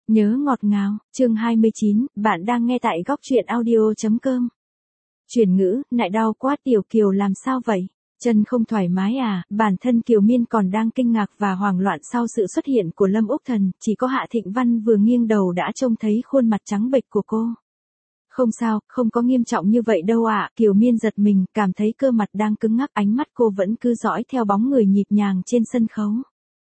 Nhớ ngọt ngào, chương 29, bạn đang nghe tại góc truyện audio.com. Chuyển ngữ, nại đau quá Tiểu Kiều làm sao vậy? Chân không thoải mái à? Bản thân Kiều Miên còn đang kinh ngạc và hoảng loạn sau sự xuất hiện của Lâm Úc Thần, chỉ có Hạ Thịnh Văn vừa nghiêng đầu đã trông thấy khuôn mặt trắng bệch của cô. Không sao, không có nghiêm trọng như vậy đâu ạ. Kiều Miên giật mình, cảm thấy cơ mặt đang cứng ngắc, ánh mắt cô vẫn cứ dõi theo bóng người nhịp nhàng trên sân khấu.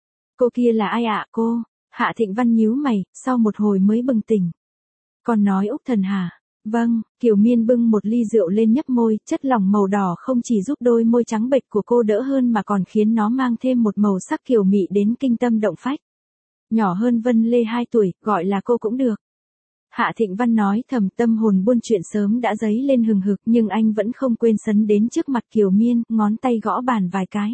Cô kia là ai ạ cô? Hạ Thịnh Văn nhíu mày, sau một hồi mới bừng tỉnh. Con nói Úc Thần hả? Vâng, Kiều Miên bưng một ly rượu lên nhấp môi, chất lỏng màu đỏ không chỉ giúp đôi môi trắng bệch của cô đỡ hơn mà còn khiến nó mang thêm một màu sắc kiều mị đến kinh tâm động phách. Nhỏ hơn Vân Lê 2 tuổi, gọi là cô cũng được. Hạ Thịnh Văn nói thầm, tâm hồn buôn chuyện sớm đã dấy lên hừng hực, nhưng anh vẫn không quên sấn đến trước mặt Kiều Miên, ngón tay gõ bàn vài cái.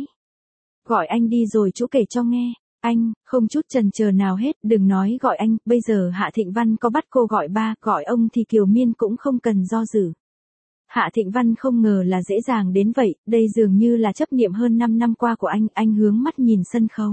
Gọi anh đi rồi chú kể cho nghe. Anh, không chút chần chờ nào hết, đừng nói gọi anh, bây giờ Hạ Thịnh Văn có bắt cô gọi ba, gọi ông thì Kiều Miên cũng không cần do dự. Hạ Thịnh Văn không ngờ là dễ dàng đến vậy, đây dường như là chấp niệm hơn 5 năm qua của anh hướng mắt nhìn sân khấu.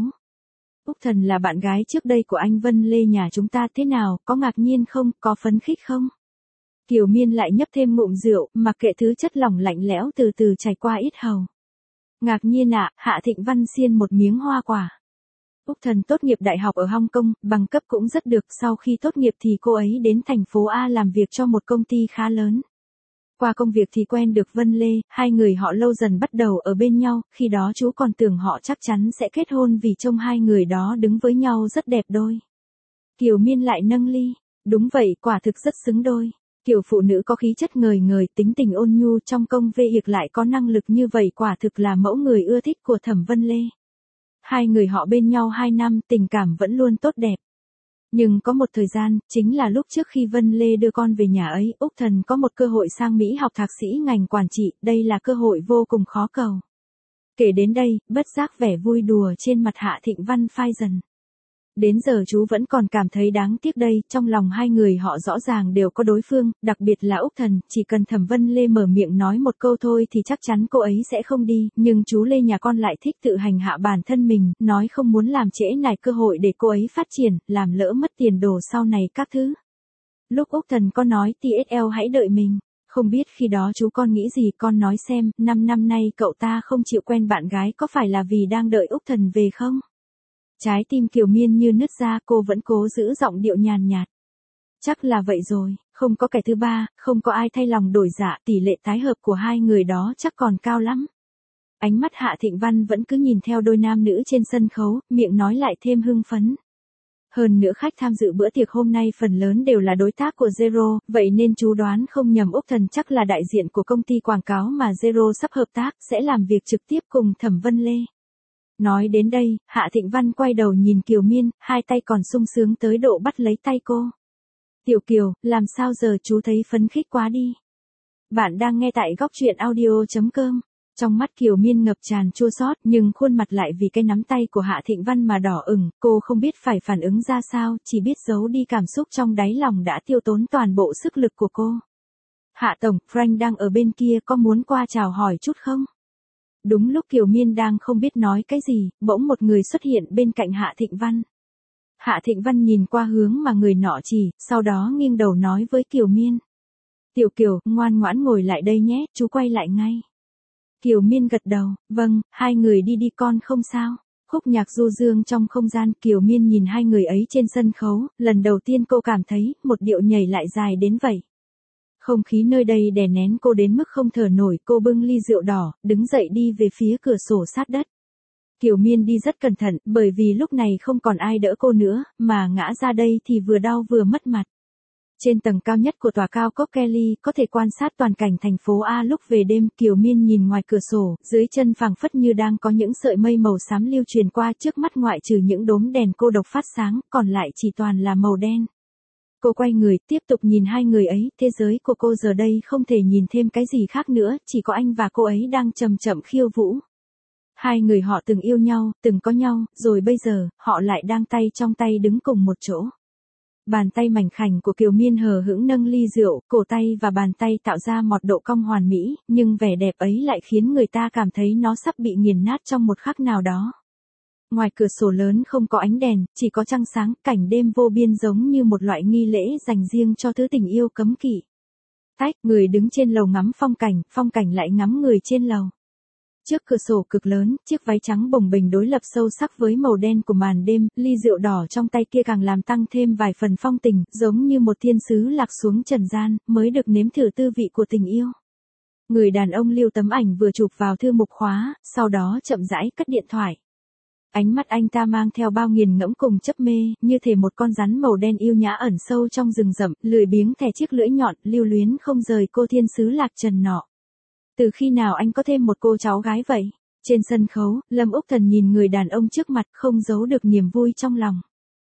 Úc Thần là bạn gái trước đây của anh Vân Lê nhà chúng ta, thế nào, có ngạc nhiên không, có phấn khích không? Kiều Miên lại nhấp thêm ngụm rượu, mặc kệ thứ chất lỏng lạnh lẽo từ từ chảy qua ít hầu. Ngạc nhiên ạ, Hạ Thịnh Văn xiên một miếng hoa quả. Úc Thần tốt nghiệp đại học ở Hong Kong, bằng cấp cũng rất được, sau khi tốt nghiệp thì cô ấy đến thành phố A làm việc cho một công ty khá lớn. Qua công việc thì quen được Vân Lê, hai người họ lâu dần bắt đầu ở bên nhau, khi đó chú còn tưởng họ chắc chắn sẽ kết hôn vì trông hai người đó đứng với nhau rất đẹp đôi. Kiều Miên lại nâng ly, đúng vậy, quả thực rất xứng đôi. Kiểu phụ nữ có khí chất ngời ngời, tính tình ôn nhu, trong công việc lại có năng lực như vậy, quả thực là mẫu người ưa thích của Thẩm Vân Lê. Hai người họ bên nhau 2 năm, tình cảm vẫn luôn tốt đẹp. Nhưng có một thời gian, chính là lúc trước khi Vân Lê đưa con về nhà ấy, Úc Thần có một cơ hội sang Mỹ học thạc sĩ ngành quản trị, đây là cơ hội vô cùng khó cầu. Kể đến đây, bất giác vẻ vui đùa trên mặt Hạ Thịnh Văn phai dần. Đến giờ chú vẫn còn cảm thấy đáng tiếc đây, trong lòng hai người họ rõ ràng đều có đối phương, đặc biệt là Úc Thần, chỉ cần Thẩm Vân Lê mở miệng nói một câu thôi thì chắc chắn cô ấy sẽ không đi, nhưng chú Lê nhà con lại thích tự hành hạ bản thân mình, nói không muốn làm trễ nải cơ hội để cô ấy phát triển, làm lỡ mất tiền đồ sau này các thứ. Lúc Úc Thần có nói TSL hãy đợi mình, không biết khi đó chú con nghĩ gì, con nói xem, 5 năm nay cậu ta không chịu quen bạn gái có phải là vì đang đợi Úc Thần về không? Trái tim Kiều Miên như nứt ra, cô vẫn cố giữ giọng điệu nhàn nhạt. Chắc là vậy rồi, không có kẻ thứ ba, không có ai thay lòng đổi dạ, tỷ lệ tái hợp của hai người đó chắc còn cao lắm. Ánh mắt Hạ Thịnh Văn vẫn cứ nhìn theo đôi nam nữ trên sân khấu, miệng nói lại thêm hưng phấn. Hơn nữa khách tham dự bữa tiệc hôm nay phần lớn đều là đối tác của Zero, vậy nên chú đoán không nhầm Úc Thần chắc là đại diện của công ty quảng cáo mà Zero sắp hợp tác, sẽ làm việc trực tiếp cùng Thẩm Vân Lê. Nói đến đây, Hạ Thịnh Văn quay đầu nhìn Kiều Miên, hai tay còn sung sướng tới độ bắt lấy tay cô. Tiểu Kiều, làm sao giờ, chú thấy phấn khích quá đi. Bạn đang nghe tại góc truyện audio.com. Trong mắt Kiều Miên ngập tràn chua xót, nhưng khuôn mặt lại vì cái nắm tay của Hạ Thịnh Văn mà đỏ ửng, cô không biết phải phản ứng ra sao, chỉ biết giấu đi cảm xúc trong đáy lòng đã tiêu tốn toàn bộ sức lực của cô. Hạ Tổng, Frank đang ở bên kia, có muốn qua chào hỏi chút không? Đúng lúc Kiều Miên đang không biết nói cái gì, bỗng một người xuất hiện bên cạnh Hạ Thịnh Văn. Hạ Thịnh Văn nhìn qua hướng mà người nọ chỉ, sau đó nghiêng đầu nói với Kiều Miên. Tiểu Kiều, ngoan ngoãn ngồi lại đây nhé, chú quay lại ngay. Kiều Miên gật đầu, vâng, hai người đi con không sao. Khúc nhạc du dương trong không gian, Kiều Miên nhìn hai người ấy trên sân khấu, lần đầu tiên cô cảm thấy, một điệu nhảy lại dài đến vậy. Không khí nơi đây đè nén cô đến mức không thở nổi, cô bưng ly rượu đỏ, đứng dậy đi về phía cửa sổ sát đất. Kiều Miên đi rất cẩn thận, bởi vì lúc này không còn ai đỡ cô nữa, mà ngã ra đây thì vừa đau vừa mất mặt. Trên tầng cao nhất của tòa cao ốc Kelly, có thể quan sát toàn cảnh thành phố A lúc về đêm, Kiều Miên nhìn ngoài cửa sổ, dưới chân phảng phất như đang có những sợi mây màu xám lưu truyền qua, trước mắt ngoại trừ những đốm đèn cô độc phát sáng, còn lại chỉ toàn là màu đen. Cô quay người, tiếp tục nhìn hai người ấy, thế giới của cô giờ đây không thể nhìn thêm cái gì khác nữa, chỉ có anh và cô ấy đang chậm chậm khiêu vũ. Hai người họ từng yêu nhau, từng có nhau, rồi bây giờ, họ lại đang tay trong tay đứng cùng một chỗ. Bàn tay mảnh khảnh của Kiều Miên hờ hững nâng ly rượu, cổ tay và bàn tay tạo ra một độ cong hoàn mỹ, nhưng vẻ đẹp ấy lại khiến người ta cảm thấy nó sắp bị nghiền nát trong một khắc nào đó. Ngoài cửa sổ lớn không có ánh đèn, chỉ có trăng sáng, cảnh đêm vô biên giống như một loại nghi lễ dành riêng cho thứ tình yêu cấm kỵ. Tách, người đứng trên lầu ngắm phong cảnh lại ngắm người trên lầu. Trước cửa sổ cực lớn, chiếc váy trắng bồng bềnh đối lập sâu sắc với màu đen của màn đêm, ly rượu đỏ trong tay kia càng làm tăng thêm vài phần phong tình, giống như một thiên sứ lạc xuống trần gian, mới được nếm thử tư vị của tình yêu. Người đàn ông lưu tấm ảnh vừa chụp vào thư mục khóa, sau đó chậm rãi cất điện thoại. Ánh mắt anh ta mang theo bao nghiền ngẫm cùng chấp mê, như thể một con rắn màu đen yêu nhã ẩn sâu trong rừng rậm, lười biếng thè chiếc lưỡi nhọn, lưu luyến không rời cô thiên sứ lạc trần nọ. Từ khi nào anh có thêm một cô cháu gái vậy? Trên sân khấu, Lâm Úc Thần nhìn người đàn ông trước mặt không giấu được niềm vui trong lòng.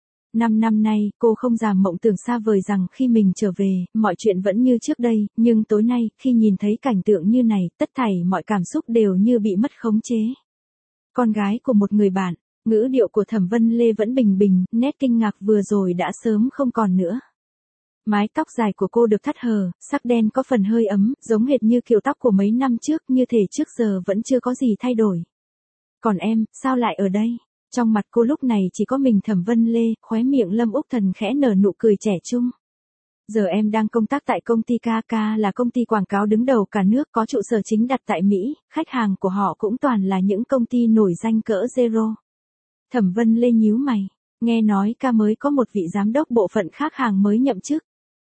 5 năm nay, cô không dám mộng tưởng xa vời rằng khi mình trở về, mọi chuyện vẫn như trước đây, nhưng tối nay, khi nhìn thấy cảnh tượng như này, tất thảy mọi cảm xúc đều như bị mất khống chế. Con gái của một người bạn, ngữ điệu của Thẩm Vân Lê vẫn bình bình, nét kinh ngạc vừa rồi đã sớm không còn nữa. Mái tóc dài của cô được thắt hờ, sắc đen có phần hơi ấm, giống hệt như kiểu tóc của mấy năm trước, như thể trước giờ vẫn chưa có gì thay đổi. Còn em, sao lại ở đây? Trong mặt cô lúc này chỉ có mình Thẩm Vân Lê, khóe miệng Lâm Úc Thần khẽ nở nụ cười trẻ trung. Giờ em đang công tác tại công ty KK, là công ty quảng cáo đứng đầu cả nước, có trụ sở chính đặt tại Mỹ, khách hàng của họ cũng toàn là những công ty nổi danh cỡ Zero. Thẩm Vân Lê nhíu mày, nghe nói ca mới có một vị giám đốc bộ phận khách hàng mới nhậm chức.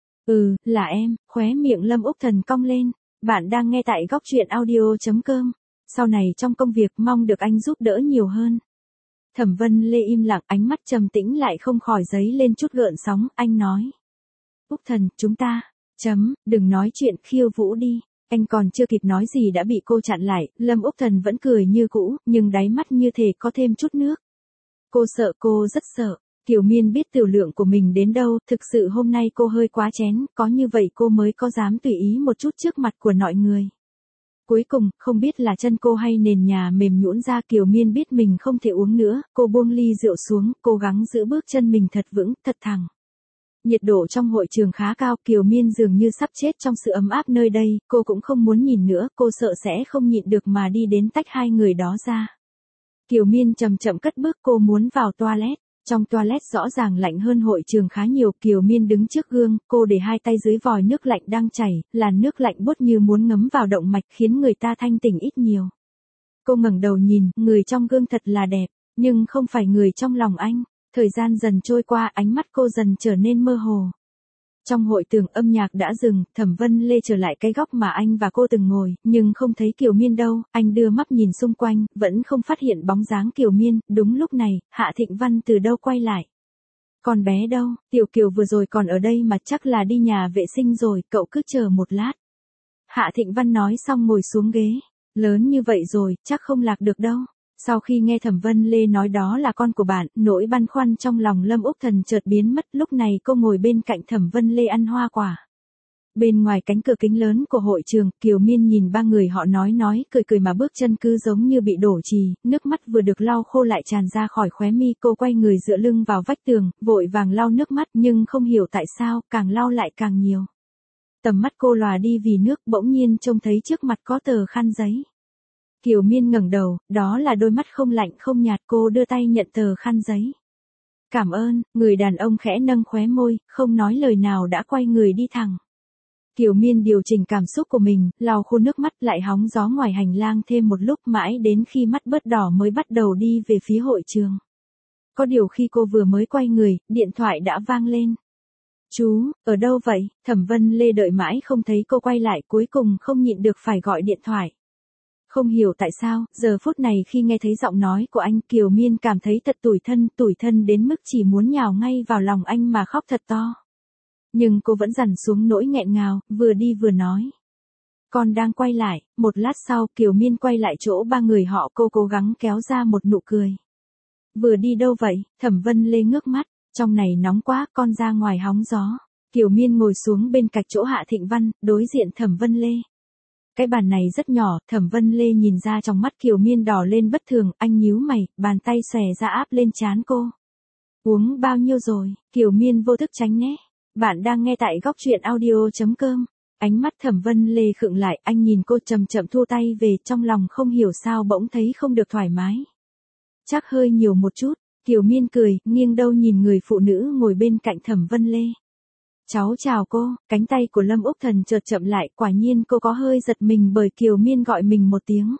Ừ, là em, khóe miệng Lâm Úc Thần cong lên. Bạn đang nghe tại góc truyện audio.com. Sau này trong công việc mong được anh giúp đỡ nhiều hơn. Thẩm Vân Lê im lặng, ánh mắt trầm tĩnh lại không khỏi dấy lên chút gợn sóng, anh nói. Úc Thần, chúng ta, đừng nói chuyện khiêu vũ đi. Anh còn chưa kịp nói gì đã bị cô chặn lại, Lâm Úc Thần vẫn cười như cũ, nhưng đáy mắt như thể có thêm chút nước. Cô sợ, cô rất sợ. Kiều Miên biết tiểu lượng của mình đến đâu, thực sự hôm nay cô hơi quá chén, có như vậy cô mới có dám tùy ý một chút trước mặt của mọi người. Cuối cùng, không biết là chân cô hay nền nhà mềm nhũn ra, Kiều Miên biết mình không thể uống nữa, cô buông ly rượu xuống, cố gắng giữ bước chân mình thật vững, thật thẳng. Nhiệt độ trong hội trường khá cao, Kiều Miên dường như sắp chết trong sự ấm áp nơi đây, cô cũng không muốn nhìn nữa, cô sợ sẽ không nhịn được mà đi đến tách hai người đó ra. Kiều Miên chậm chậm cất bước, cô muốn vào toilet. Trong toilet rõ ràng lạnh hơn hội trường khá nhiều, Kiều Miên đứng trước gương, cô để hai tay dưới vòi nước lạnh đang chảy, làn nước lạnh buốt như muốn ngấm vào động mạch khiến người ta thanh tỉnh ít nhiều. Cô ngẩng đầu nhìn, người trong gương thật là đẹp, nhưng không phải người trong lòng anh. Thời gian dần trôi qua, ánh mắt cô dần trở nên mơ hồ. Trong hội trường âm nhạc đã dừng, Thẩm Vân Lê trở lại cái góc mà anh và cô từng ngồi, nhưng không thấy Kiều Miên đâu, anh đưa mắt nhìn xung quanh, vẫn không phát hiện bóng dáng Kiều Miên, đúng lúc này, Hạ Thịnh Văn từ đâu quay lại. Con bé đâu, Tiểu Kiều vừa rồi còn ở đây mà chắc là đi nhà vệ sinh rồi, cậu cứ chờ một lát. Hạ Thịnh Văn nói xong ngồi xuống ghế, lớn như vậy rồi, chắc không lạc được đâu. Sau khi nghe Thẩm Vân Lê nói đó là con của bạn, nỗi băn khoăn trong lòng Lâm Úc Thần chợt biến mất, lúc này cô ngồi bên cạnh Thẩm Vân Lê ăn hoa quả. Bên ngoài cánh cửa kính lớn của hội trường, Kiều Miên nhìn ba người họ nói, cười mà bước chân cứ giống như bị đổ trì, nước mắt vừa được lau khô lại tràn ra khỏi khóe mi, cô quay người dựa lưng vào vách tường, vội vàng lau nước mắt nhưng không hiểu tại sao, càng lau lại càng nhiều. Tầm mắt cô lòa đi vì nước, bỗng nhiên trông thấy trước mặt có tờ khăn giấy. Kiều Miên ngẩng đầu, đó là đôi mắt không lạnh không nhạt, cô đưa tay nhận tờ khăn giấy. Cảm ơn, người đàn ông khẽ nâng khóe môi, không nói lời nào đã quay người đi thẳng. Kiều Miên điều chỉnh cảm xúc của mình, lau khô nước mắt lại hóng gió ngoài hành lang thêm một lúc mãi đến khi mắt bớt đỏ mới bắt đầu đi về phía hội trường. Có điều khi cô vừa mới quay người, điện thoại đã vang lên. Chú, ở đâu vậy? Thẩm Vân Lê đợi mãi không thấy cô quay lại, cuối cùng không nhịn được phải gọi điện thoại. Không hiểu tại sao, giờ phút này khi nghe thấy giọng nói của anh, Kiều Miên cảm thấy thật tủi thân đến mức chỉ muốn nhào ngay vào lòng anh mà khóc thật to. Nhưng cô vẫn dằn xuống nỗi nghẹn ngào, vừa đi vừa nói. Con đang quay lại, một lát sau Kiều Miên quay lại chỗ ba người họ, cô cố gắng kéo ra một nụ cười. Vừa đi đâu vậy? Thẩm Vân Lê ngước mắt, trong này nóng quá, con ra ngoài hóng gió. Kiều Miên ngồi xuống bên cạnh chỗ Hạ Thịnh Văn, đối diện Thẩm Vân Lê. Cái bàn này rất nhỏ, Thẩm Vân Lê nhìn ra trong mắt Kiều Miên đỏ lên bất thường, anh nhíu mày, bàn tay xòe ra áp lên trán cô. Uống bao nhiêu rồi? Kiều Miên vô thức tránh né. Bạn đang nghe tại góc truyện audio.com. Ánh mắt Thẩm Vân Lê khựng lại, anh nhìn cô chậm chậm thu tay về, trong lòng không hiểu sao bỗng thấy không được thoải mái. chắc hơi nhiều một chút. Kiều Miên cười, nghiêng đầu nhìn người phụ nữ ngồi bên cạnh Thẩm Vân Lê. Cháu chào cô, cánh tay của Lâm Úc Thần chợt chậm lại, quả nhiên cô có hơi giật mình bởi Kiều Miên gọi mình một tiếng.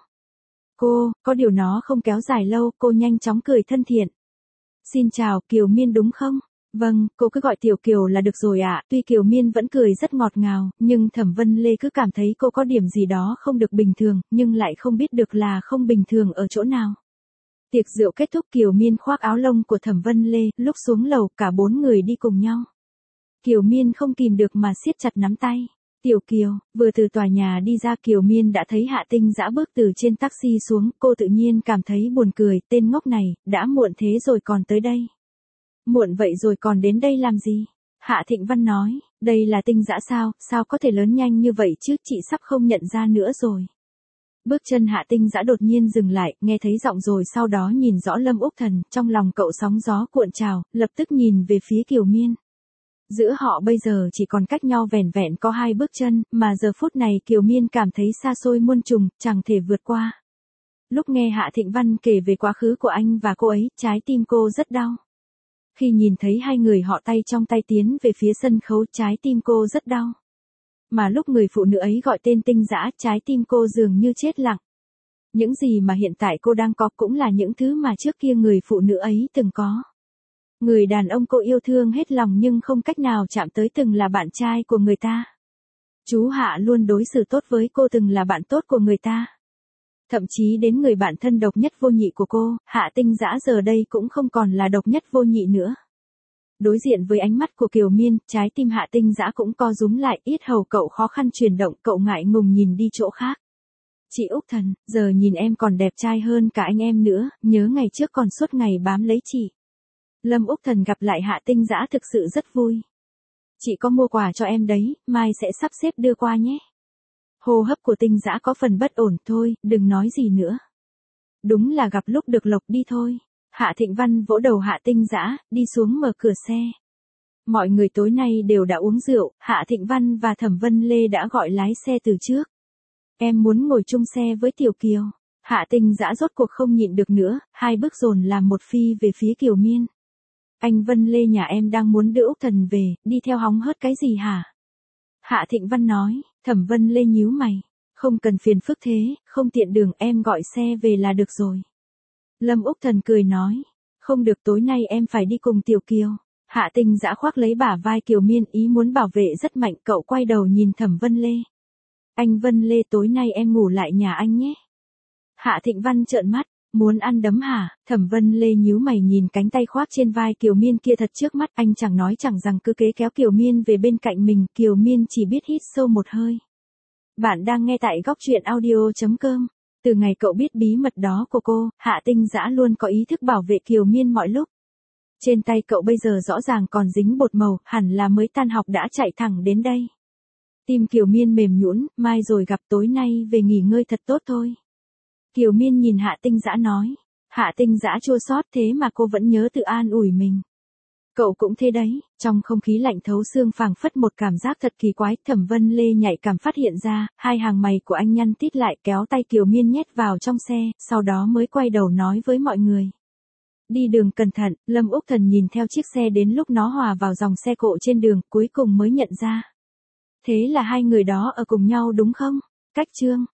Cô, có điều nó không kéo dài lâu, cô nhanh chóng cười thân thiện. Xin chào, Kiều Miên đúng không? Vâng, cô cứ gọi Tiểu Kiều là được rồi ạ. Tuy Kiều Miên vẫn cười rất ngọt ngào, nhưng Thẩm Vân Lê cứ cảm thấy cô có điểm gì đó không được bình thường, nhưng lại không biết được là không bình thường ở chỗ nào. Tiệc rượu kết thúc, Kiều Miên khoác áo lông của Thẩm Vân Lê, lúc xuống lầu cả 4 người đi cùng nhau. Kiều Miên không kìm được mà siết chặt nắm tay. Tiểu Kiều, vừa từ tòa nhà đi ra Kiều Miên đã thấy Hạ Tinh Dã bước từ trên taxi xuống, cô tự nhiên cảm thấy buồn cười, tên ngốc này, đã muộn thế rồi còn tới đây. Muộn vậy rồi còn đến đây làm gì? Hạ Thịnh Văn nói, đây là Tinh Dã sao có thể lớn nhanh như vậy chứ, chị sắp không nhận ra nữa rồi. Bước chân Hạ Tinh Dã đột nhiên dừng lại, nghe thấy giọng rồi sau đó nhìn rõ Lâm Úc Thần, trong lòng cậu sóng gió cuộn trào, lập tức nhìn về phía Kiều Miên. Giữa họ bây giờ chỉ còn cách nhau vẻn vẹn có 2 bước chân, mà giờ phút này Kiều Miên cảm thấy xa xôi muôn trùng, chẳng thể vượt qua. Lúc nghe Hạ Thịnh Văn kể về quá khứ của anh và cô ấy, trái tim cô rất đau. Khi nhìn thấy hai người họ tay trong tay tiến về phía sân khấu, trái tim cô rất đau. Mà lúc người phụ nữ ấy gọi tên Tinh Dã, trái tim cô dường như chết lặng. Những gì mà hiện tại cô đang có cũng là những thứ mà trước kia người phụ nữ ấy từng có. Người đàn ông cô yêu thương hết lòng nhưng không cách nào chạm tới từng là bạn trai của người ta. Chú Hạ luôn đối xử tốt với cô từng là bạn tốt của người ta. Thậm chí đến người bạn thân độc nhất vô nhị của cô, Hạ Tinh Dã giờ đây cũng không còn là độc nhất vô nhị nữa. Đối diện với ánh mắt của Kiều Miên, trái tim Hạ Tinh Dã cũng co rúm lại, yết hầu cậu khó khăn chuyển động, cậu ngại ngùng nhìn đi chỗ khác. Chị Úc Thần, giờ nhìn em còn đẹp trai hơn cả anh em nữa, nhớ ngày trước còn suốt ngày bám lấy chị. Lâm Úc Thần gặp lại Hạ Tinh Dã thực sự rất vui. Chị có mua quà cho em đấy, mai sẽ sắp xếp đưa qua nhé. Hô hấp của Tinh Dã có phần bất ổn, thôi, đừng nói gì nữa. Đúng là gặp lúc được lộc, đi thôi. Hạ Thịnh Văn vỗ đầu Hạ Tinh Dã, đi xuống mở cửa xe. Mọi người tối nay đều đã uống rượu, Hạ Thịnh Văn và Thẩm Vân Lê đã gọi lái xe từ trước. Em muốn ngồi chung xe với Tiểu Kiều. Hạ Tinh Dã rốt cuộc không nhịn được nữa, 2 bước dồn làm một phi về phía Kiều Miên. Anh Vân Lê nhà em đang muốn đưa Úc Thần về, đi theo hóng hớt cái gì hả? Hạ Thịnh Văn nói. Thẩm Vân Lê nhíu mày. Không cần phiền phức thế, không tiện đường, em gọi xe về là được rồi. Lâm Úc Thần cười nói. Không được, tối nay em phải đi cùng Tiểu Kiều. Hạ Tinh Dã khoác lấy bả vai Kiều Miên, ý muốn bảo vệ rất mạnh, cậu quay đầu nhìn Thẩm Vân Lê. Anh Vân Lê, tối nay em ngủ lại nhà anh nhé. Hạ Thịnh Văn trợn mắt. Muốn ăn đấm hả? Thẩm Vân Lê nhíu mày nhìn cánh tay khoác trên vai Kiều Miên kia thật trước mắt, anh chẳng nói chẳng rằng cứ kế kéo Kiều Miên về bên cạnh mình, Kiều Miên chỉ biết hít sâu một hơi. Bạn đang nghe tại góc truyện audio.com. Từ ngày cậu biết bí mật đó của cô, Hạ Tinh Dã luôn có ý thức bảo vệ Kiều Miên mọi lúc. Trên tay cậu bây giờ rõ ràng còn dính bột màu, hẳn là mới tan học đã chạy thẳng đến đây. Tim Kiều Miên mềm nhũn, mai rồi gặp, tối nay về nghỉ ngơi thật tốt thôi. Kiều Miên nhìn Hạ Tinh Dã nói. Hạ Tinh Dã chua xót, thế mà cô vẫn nhớ tự an ủi mình. Cậu cũng thế đấy. Trong không khí lạnh thấu xương phảng phất một cảm giác thật kỳ quái, Thẩm Vân Lê nhạy cảm phát hiện ra, 2 hàng mày của anh nhăn tít lại, kéo tay Kiều Miên nhét vào trong xe, sau đó mới quay đầu nói với mọi người. Đi đường cẩn thận. Lâm Úc Thần nhìn theo chiếc xe đến lúc nó hòa vào dòng xe cộ trên đường, cuối cùng mới nhận ra. Thế là 2 người đó ở cùng nhau đúng không? Cách chương